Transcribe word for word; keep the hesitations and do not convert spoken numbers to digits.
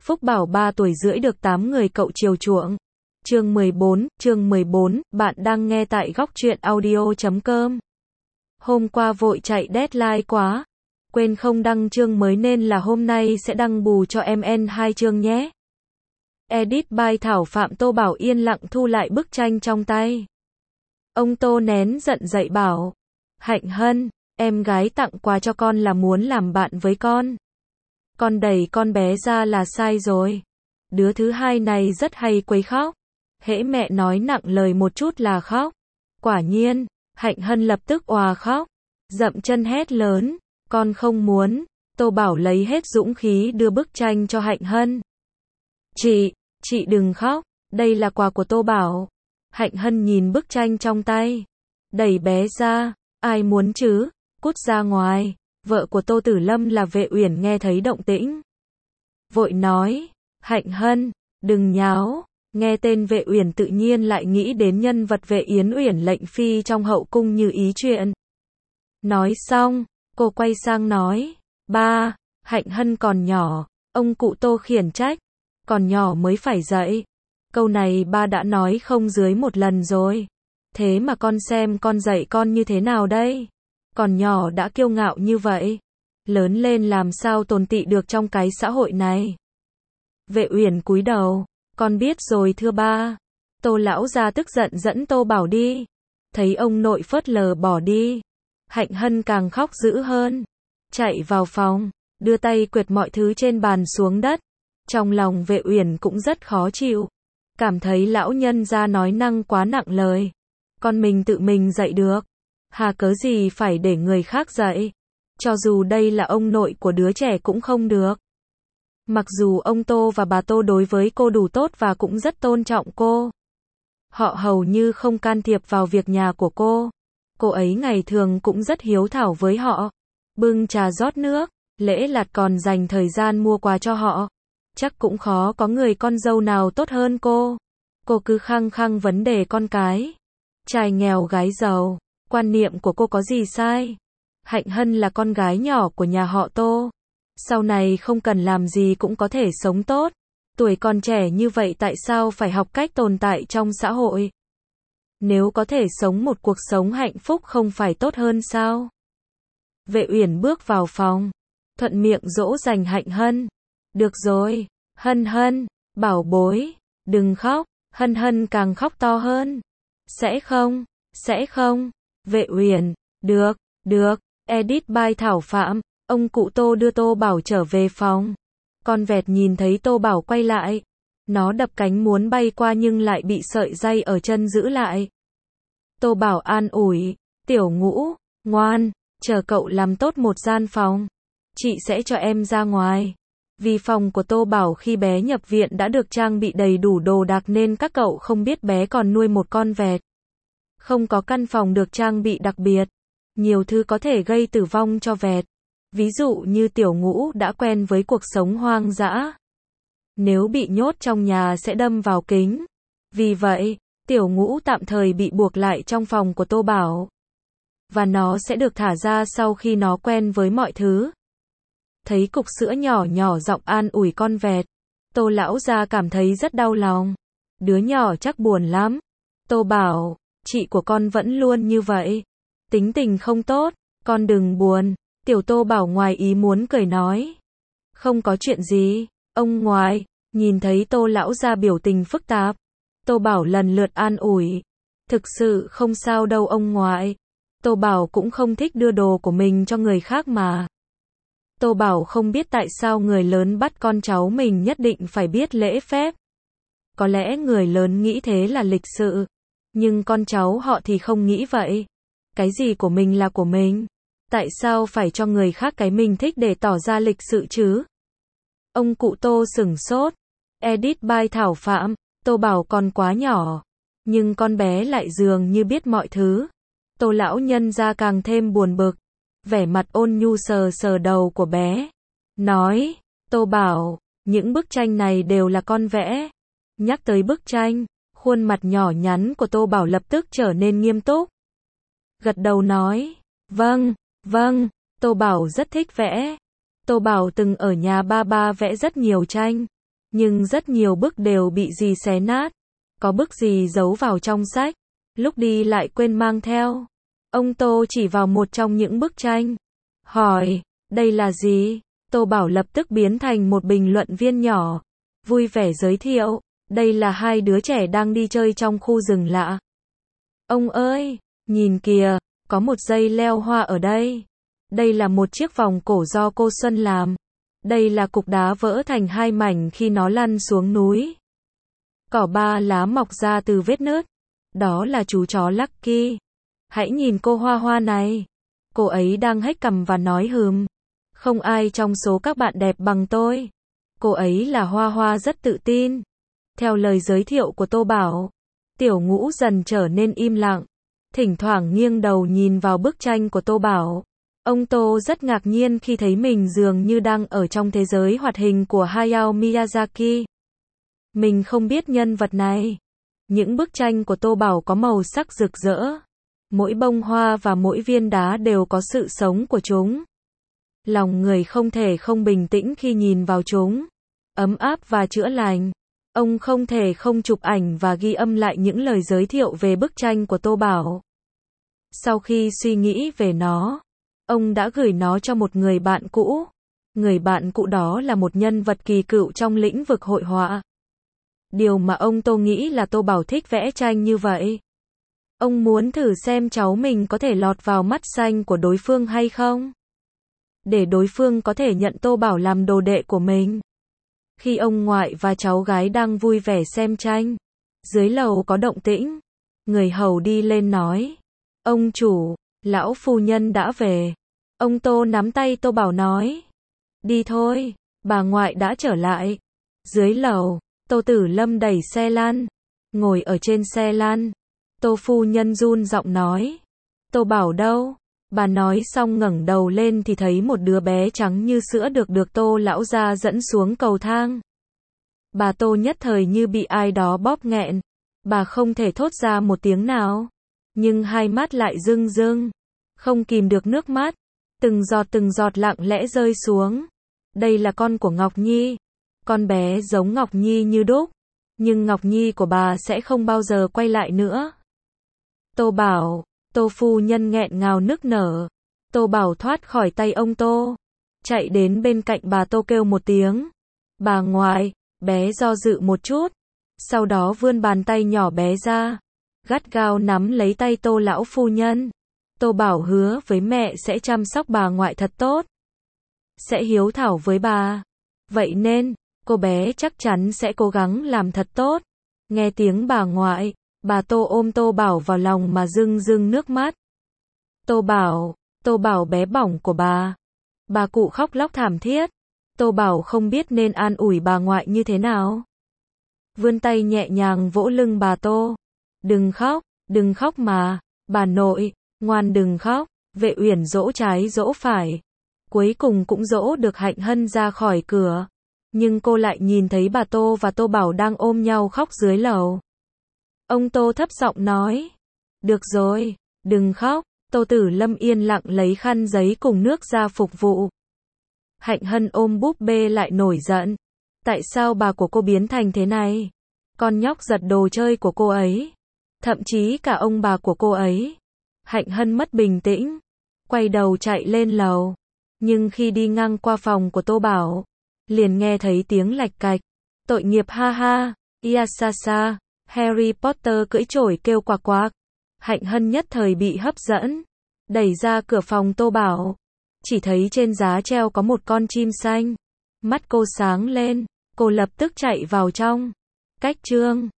Phúc Bảo ba tuổi rưỡi được tám người cậu chiều chuộng. Chương mười bốn, chương mười bốn, bạn đang nghe tại góc truyện audio chấm com. Hôm qua vội chạy deadline quá, quên không đăng chương mới nên là hôm nay sẽ đăng bù cho em en hai chương nhé. Edit by Thảo Phạm. Tô Bảo yên lặng thu lại bức tranh trong tay. Ông Tô nén giận dậy bảo, Hạnh Hân, em gái tặng quà cho con là muốn làm bạn với con. Con đẩy con bé ra là sai rồi. Đứa thứ hai này rất hay quấy khóc. Hễ mẹ nói nặng lời một chút là khóc. Quả nhiên, Hạnh Hân lập tức òa khóc. Dậm chân hét lớn, con không muốn. Tô Bảo lấy hết dũng khí đưa bức tranh cho Hạnh Hân. Chị, chị đừng khóc, đây là quà của Tô Bảo. Hạnh Hân nhìn bức tranh trong tay. Đẩy bé ra, ai muốn chứ, cút ra ngoài. Vợ của Tô Tử Lâm là Vệ Uyển nghe thấy động tĩnh. Vội nói, Hạnh Hân, đừng nháo. Nghe tên Vệ Uyển tự nhiên lại nghĩ đến nhân vật Vệ Yến Uyển lệnh phi trong hậu cung Như Ý chuyện. Nói xong, cô quay sang nói, ba, Hạnh Hân còn nhỏ, ông cụ Tô khiển trách, còn nhỏ mới phải dạy. Câu này ba đã nói không dưới một lần rồi. Thế mà con xem con dạy con như thế nào đây? Còn nhỏ đã kiêu ngạo như vậy, lớn lên làm sao tồn tị được trong cái xã hội này. Vệ Uyển cúi đầu, con biết rồi thưa ba. Tô lão gia tức giận dẫn Tô Bảo đi. Thấy ông nội phớt lờ bỏ đi, Hạnh Hân càng khóc dữ hơn. Chạy vào phòng, đưa tay quệt mọi thứ trên bàn xuống đất. Trong lòng Vệ Uyển cũng rất khó chịu. Cảm thấy lão nhân gia nói năng quá nặng lời. Con mình tự mình dạy được. Hà cớ gì phải để người khác dạy. Cho dù đây là ông nội của đứa trẻ cũng không được. Mặc dù ông Tô và bà Tô đối với cô đủ tốt và cũng rất tôn trọng cô. Họ hầu như không can thiệp vào việc nhà của cô. Cô ấy ngày thường cũng rất hiếu thảo với họ. Bưng trà rót nước, lễ lạt còn dành thời gian mua quà cho họ. Chắc cũng khó có người con dâu nào tốt hơn cô. Cô cứ khăng khăng vấn đề con cái. Trai nghèo gái giàu. Quan niệm của cô có gì sai? Hạnh Hân là con gái nhỏ của nhà họ Tô. Sau này không cần làm gì cũng có thể sống tốt. Tuổi còn trẻ như vậy tại sao phải học cách tồn tại trong xã hội? Nếu có thể sống một cuộc sống hạnh phúc không phải tốt hơn sao? Vệ Uyển bước vào phòng, thuận miệng dỗ dành Hạnh Hân. Được rồi, Hân Hân, bảo bối, đừng khóc. Hân Hân càng khóc to hơn. Sẽ không, sẽ không. Vệ Uyển, được, được. Edit by Thảo Phạm. Ông cụ Tô đưa Tô Bảo trở về phòng. Con vẹt nhìn thấy Tô Bảo quay lại. Nó đập cánh muốn bay qua nhưng lại bị sợi dây ở chân giữ lại. Tô Bảo an ủi, Tiểu Ngũ, ngoan, chờ cậu làm tốt một gian phòng. Chị sẽ cho em ra ngoài. Vì phòng của Tô Bảo khi bé nhập viện đã được trang bị đầy đủ đồ đạc nên các cậu không biết bé còn nuôi một con vẹt. Không có căn phòng được trang bị đặc biệt. Nhiều thứ có thể gây tử vong cho vẹt. Ví dụ như Tiểu Ngũ đã quen với cuộc sống hoang dã. Nếu bị nhốt trong nhà sẽ đâm vào kính. Vì vậy, Tiểu Ngũ tạm thời bị buộc lại trong phòng của Tô Bảo. Và nó sẽ được thả ra sau khi nó quen với mọi thứ. Thấy cục sữa nhỏ nhỏ giọng an ủi con vẹt. Tô lão gia cảm thấy rất đau lòng. Đứa nhỏ chắc buồn lắm. Tô bảo, chị của con vẫn luôn như vậy. Tính tình không tốt, con đừng buồn. Tiểu Tô Bảo ngoài ý muốn cười nói. Không có chuyện gì, ông ngoại. Nhìn thấy Tô lão gia biểu tình phức tạp. Tô Bảo lần lượt an ủi. Thực sự không sao đâu ông ngoại. Tô Bảo cũng không thích đưa đồ của mình cho người khác mà. Tô Bảo không biết tại sao người lớn bắt con cháu mình nhất định phải biết lễ phép. Có lẽ người lớn nghĩ thế là lịch sự. Nhưng con cháu họ thì không nghĩ vậy. Cái gì của mình là của mình. Tại sao phải cho người khác cái mình thích để tỏ ra lịch sự chứ? Ông cụ Tô sửng sốt. Edit by Thảo Phạm. Tô Bảo còn quá nhỏ. Nhưng con bé lại dường như biết mọi thứ. Tô lão nhân gia càng thêm buồn bực. Vẻ mặt ôn nhu sờ sờ đầu của bé. Nói, Tô Bảo, những bức tranh này đều là con vẽ. Nhắc tới bức tranh, khuôn mặt nhỏ nhắn của Tô Bảo lập tức trở nên nghiêm túc. Gật đầu nói, vâng, vâng, Tô Bảo rất thích vẽ. Tô Bảo từng ở nhà ba ba vẽ rất nhiều tranh. Nhưng rất nhiều bức đều bị dì xé nát. Có bức dì giấu vào trong sách. Lúc đi lại quên mang theo. Ông Tô chỉ vào một trong những bức tranh. Hỏi, đây là gì? Tô Bảo lập tức biến thành một bình luận viên nhỏ. Vui vẻ giới thiệu, đây là hai đứa trẻ đang đi chơi trong khu rừng lạ. Ông ơi, nhìn kìa, có một dây leo hoa ở đây. Đây là một chiếc vòng cổ do cô Xuân làm. Đây là cục đá vỡ thành hai mảnh khi nó lăn xuống núi. Cỏ ba lá mọc ra từ vết nứt. Đó là chú chó Lucky. Hãy nhìn cô Hoa Hoa này. Cô ấy đang hếch cằm và nói hừm. Không ai trong số các bạn đẹp bằng tôi. Cô ấy là Hoa Hoa rất tự tin. Theo lời giới thiệu của Tô Bảo, Tiểu Ngũ dần trở nên im lặng. Thỉnh thoảng nghiêng đầu nhìn vào bức tranh của Tô Bảo. Ông Tô rất ngạc nhiên khi thấy mình dường như đang ở trong thế giới hoạt hình của Hayao Miyazaki. Mình không biết nhân vật này. Những bức tranh của Tô Bảo có màu sắc rực rỡ. Mỗi bông hoa và mỗi viên đá đều có sự sống của chúng. Lòng người không thể không bình tĩnh khi nhìn vào chúng. Ấm áp và chữa lành. Ông không thể không chụp ảnh và ghi âm lại những lời giới thiệu về bức tranh của Tô Bảo. Sau khi suy nghĩ về nó, ông đã gửi nó cho một người bạn cũ. Người bạn cũ đó là một nhân vật kỳ cựu trong lĩnh vực hội họa. Điều mà ông Tô nghĩ là Tô Bảo thích vẽ tranh như vậy. Ông muốn thử xem cháu mình có thể lọt vào mắt xanh của đối phương hay không. Để đối phương có thể nhận Tô Bảo làm đồ đệ của mình. Khi ông ngoại và cháu gái đang vui vẻ xem tranh, dưới lầu có động tĩnh. Người hầu đi lên nói, ông chủ, lão phu nhân đã về. Ông Tô nắm tay Tô Bảo nói, đi thôi, bà ngoại đã trở lại. Dưới lầu, Tô Tử Lâm đẩy xe lăn, ngồi ở trên xe lăn. Tô phu nhân run giọng nói, Tô Bảo đâu? Bà nói xong ngẩng đầu lên thì thấy một đứa bé trắng như sữa được được Tô lão gia dẫn xuống cầu thang. Bà Tô nhất thời như bị ai đó bóp nghẹn. Bà không thể thốt ra một tiếng nào. Nhưng hai mắt lại rưng rưng. Không kìm được nước mắt. Từng giọt từng giọt lặng lẽ rơi xuống. Đây là con của Ngọc Nhi. Con bé giống Ngọc Nhi như đúc. Nhưng Ngọc Nhi của bà sẽ không bao giờ quay lại nữa. Tô Bảo. Tô phu nhân nghẹn ngào nức nở. Tô Bảo thoát khỏi tay ông Tô. Chạy đến bên cạnh bà Tô kêu một tiếng. Bà ngoại, bé do dự một chút. Sau đó vươn bàn tay nhỏ bé ra. Gắt gao nắm lấy tay Tô lão phu nhân. Tô Bảo hứa với mẹ sẽ chăm sóc bà ngoại thật tốt. Sẽ hiếu thảo với bà. Vậy nên, cô bé chắc chắn sẽ cố gắng làm thật tốt. Nghe tiếng bà ngoại. Bà Tô ôm Tô Bảo vào lòng mà rưng rưng nước mắt. Tô Bảo, Tô Bảo bé bỏng của bà. Bà cụ khóc lóc thảm thiết. Tô Bảo không biết nên an ủi bà ngoại như thế nào. Vươn tay nhẹ nhàng vỗ lưng bà Tô. Đừng khóc, đừng khóc mà. Bà nội, ngoan đừng khóc. Vệ Uyển dỗ trái dỗ phải. Cuối cùng cũng dỗ được Hạnh Hân ra khỏi cửa. Nhưng cô lại nhìn thấy bà Tô và Tô Bảo đang ôm nhau khóc dưới lầu. Ông Tô thấp giọng nói. Được rồi, đừng khóc. Tô Tử Lâm yên lặng lấy khăn giấy cùng nước ra phục vụ. Hạnh Hân ôm búp bê lại nổi giận. Tại sao bà của cô biến thành thế này? Con nhóc giật đồ chơi của cô ấy. Thậm chí cả ông bà của cô ấy. Hạnh Hân mất bình tĩnh. Quay đầu chạy lên lầu. Nhưng khi đi ngang qua phòng của Tô Bảo, liền nghe thấy tiếng lạch cạch. Tội nghiệp ha ha, Iasasa. Harry Potter cưỡi chổi kêu quạc quạc. Hạnh Hân nhất thời bị hấp dẫn. Đẩy ra cửa phòng Tô Bảo. Chỉ thấy trên giá treo có một con chim xanh. Mắt cô sáng lên. Cô lập tức chạy vào trong. Cách chương